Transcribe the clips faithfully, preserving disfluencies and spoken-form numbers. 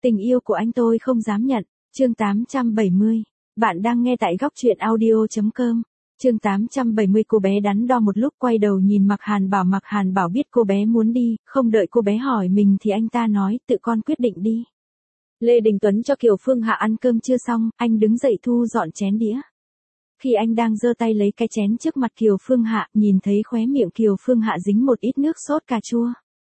Tình yêu của anh tôi không dám nhận. Chương tám trăm bảy mươi. Bạn đang nghe tại góc truyện audio chấm com. Chương tám trăm bảy mươi. Cô bé đắn đo một lúc quay đầu nhìn Mạc Hàn Bảo. Mạc Hàn Bảo biết cô bé muốn đi, không đợi cô bé hỏi mình thì anh ta nói, tự con quyết định đi. Lê Đình Tuấn cho Kiều Phương Hạ ăn cơm chưa xong, anh đứng dậy thu dọn chén đĩa. Khi anh đang giơ tay lấy cái chén trước mặt Kiều Phương Hạ, nhìn thấy khóe miệng Kiều Phương Hạ dính một ít nước sốt cà chua.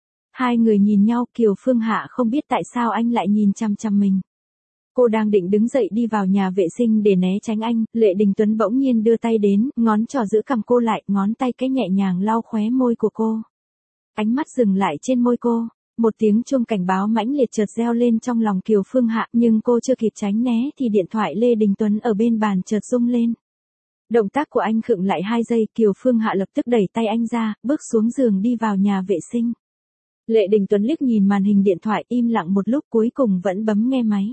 Hai người nhìn nhau, Kiều Phương Hạ không biết tại sao anh lại nhìn chăm chăm mình. Cô đang định đứng dậy đi vào nhà vệ sinh để né tránh anh, Lệ Đình Tuấn bỗng nhiên đưa tay đến, ngón trỏ giữ cằm cô lại, ngón tay cái nhẹ nhàng lau khóe môi của cô. Ánh mắt dừng lại trên môi cô, một tiếng chuông cảnh báo mãnh liệt chợt reo lên trong lòng Kiều Phương Hạ, nhưng cô chưa kịp tránh né thì điện thoại Lê Đình Tuấn ở bên bàn chợt rung lên. Động tác của anh khựng lại hai giây, Kiều Phương Hạ lập tức đẩy tay anh ra, bước xuống giường đi vào nhà vệ sinh. Lệ Đình Tuấn liếc nhìn màn hình điện thoại, im lặng một lúc cuối cùng vẫn bấm nghe máy.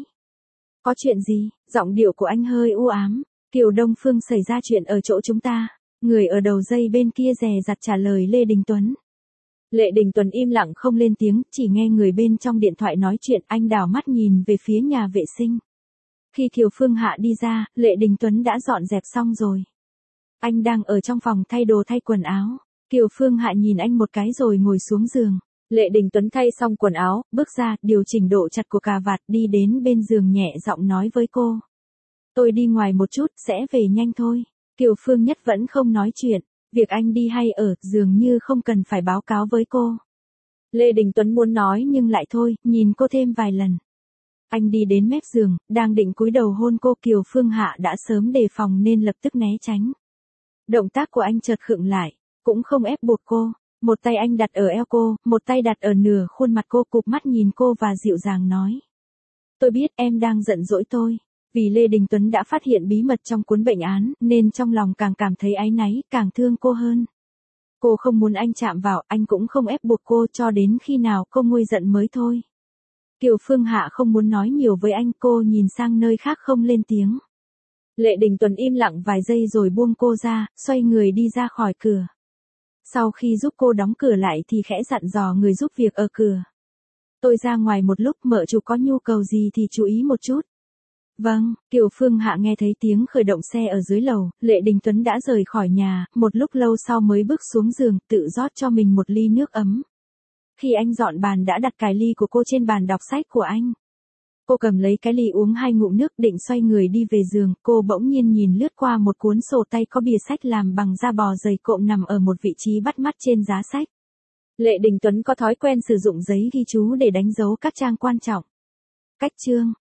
Có chuyện gì? Giọng điệu của anh hơi u ám. Kiều Đông Phương, xảy ra chuyện ở chỗ chúng ta. Người ở đầu dây bên kia dè dặt trả lời Lê Đình Tuấn. Lệ Đình Tuấn im lặng không lên tiếng, chỉ nghe người bên trong điện thoại nói chuyện. Anh đảo mắt nhìn về phía nhà vệ sinh. Khi Kiều Phương Hạ đi ra, Lệ Đình Tuấn đã dọn dẹp xong rồi. Anh đang ở trong phòng thay đồ thay quần áo. Kiều Phương Hạ nhìn anh một cái rồi ngồi xuống giường. Lệ Đình Tuấn thay xong quần áo, bước ra, điều chỉnh độ chặt của cà vạt, đi đến bên giường nhẹ giọng nói với cô. Tôi đi ngoài một chút, sẽ về nhanh thôi. Kiều Phương Nhất vẫn không nói chuyện. Việc anh đi hay ở, dường như không cần phải báo cáo với cô. Lê Đình Tuấn muốn nói nhưng lại thôi, nhìn cô thêm vài lần. Anh đi đến mép giường, đang định cúi đầu hôn cô, Kiều Phương Hạ đã sớm đề phòng nên lập tức né tránh. Động tác của anh chợt khựng lại, cũng không ép buộc cô. Một tay anh đặt ở eo cô, một tay đặt ở nửa khuôn mặt cô, cụp mắt nhìn cô và dịu dàng nói. Tôi biết em đang giận dỗi tôi. Vì Lê Đình Tuấn đã phát hiện bí mật trong cuốn bệnh án, nên trong lòng càng cảm thấy áy náy, càng thương cô hơn. Cô không muốn anh chạm vào, anh cũng không ép buộc cô cho đến khi nào cô nguôi giận mới thôi. Kiều Phương Hạ không muốn nói nhiều với anh, cô nhìn sang nơi khác không lên tiếng. Lệ Đình Tuấn im lặng vài giây rồi buông cô ra, xoay người đi ra khỏi cửa. Sau khi giúp cô đóng cửa lại thì khẽ dặn dò người giúp việc ở cửa. Tôi ra ngoài một lúc, mợ chủ có nhu cầu gì thì chú ý một chút. Vâng, Kiều Phương Hạ nghe thấy tiếng khởi động xe ở dưới lầu, Lệ Đình Tuấn đã rời khỏi nhà, một lúc lâu sau mới bước xuống giường, tự rót cho mình một ly nước ấm. Khi anh dọn bàn đã đặt cái ly của cô trên bàn đọc sách của anh. Cô cầm lấy cái ly uống hai ngụm nước định xoay người đi về giường, cô bỗng nhiên nhìn lướt qua một cuốn sổ tay có bìa sách làm bằng da bò dày cộm nằm ở một vị trí bắt mắt trên giá sách. Lệ Đình Tuấn có thói quen sử dụng giấy ghi chú để đánh dấu các trang quan trọng. Cách chương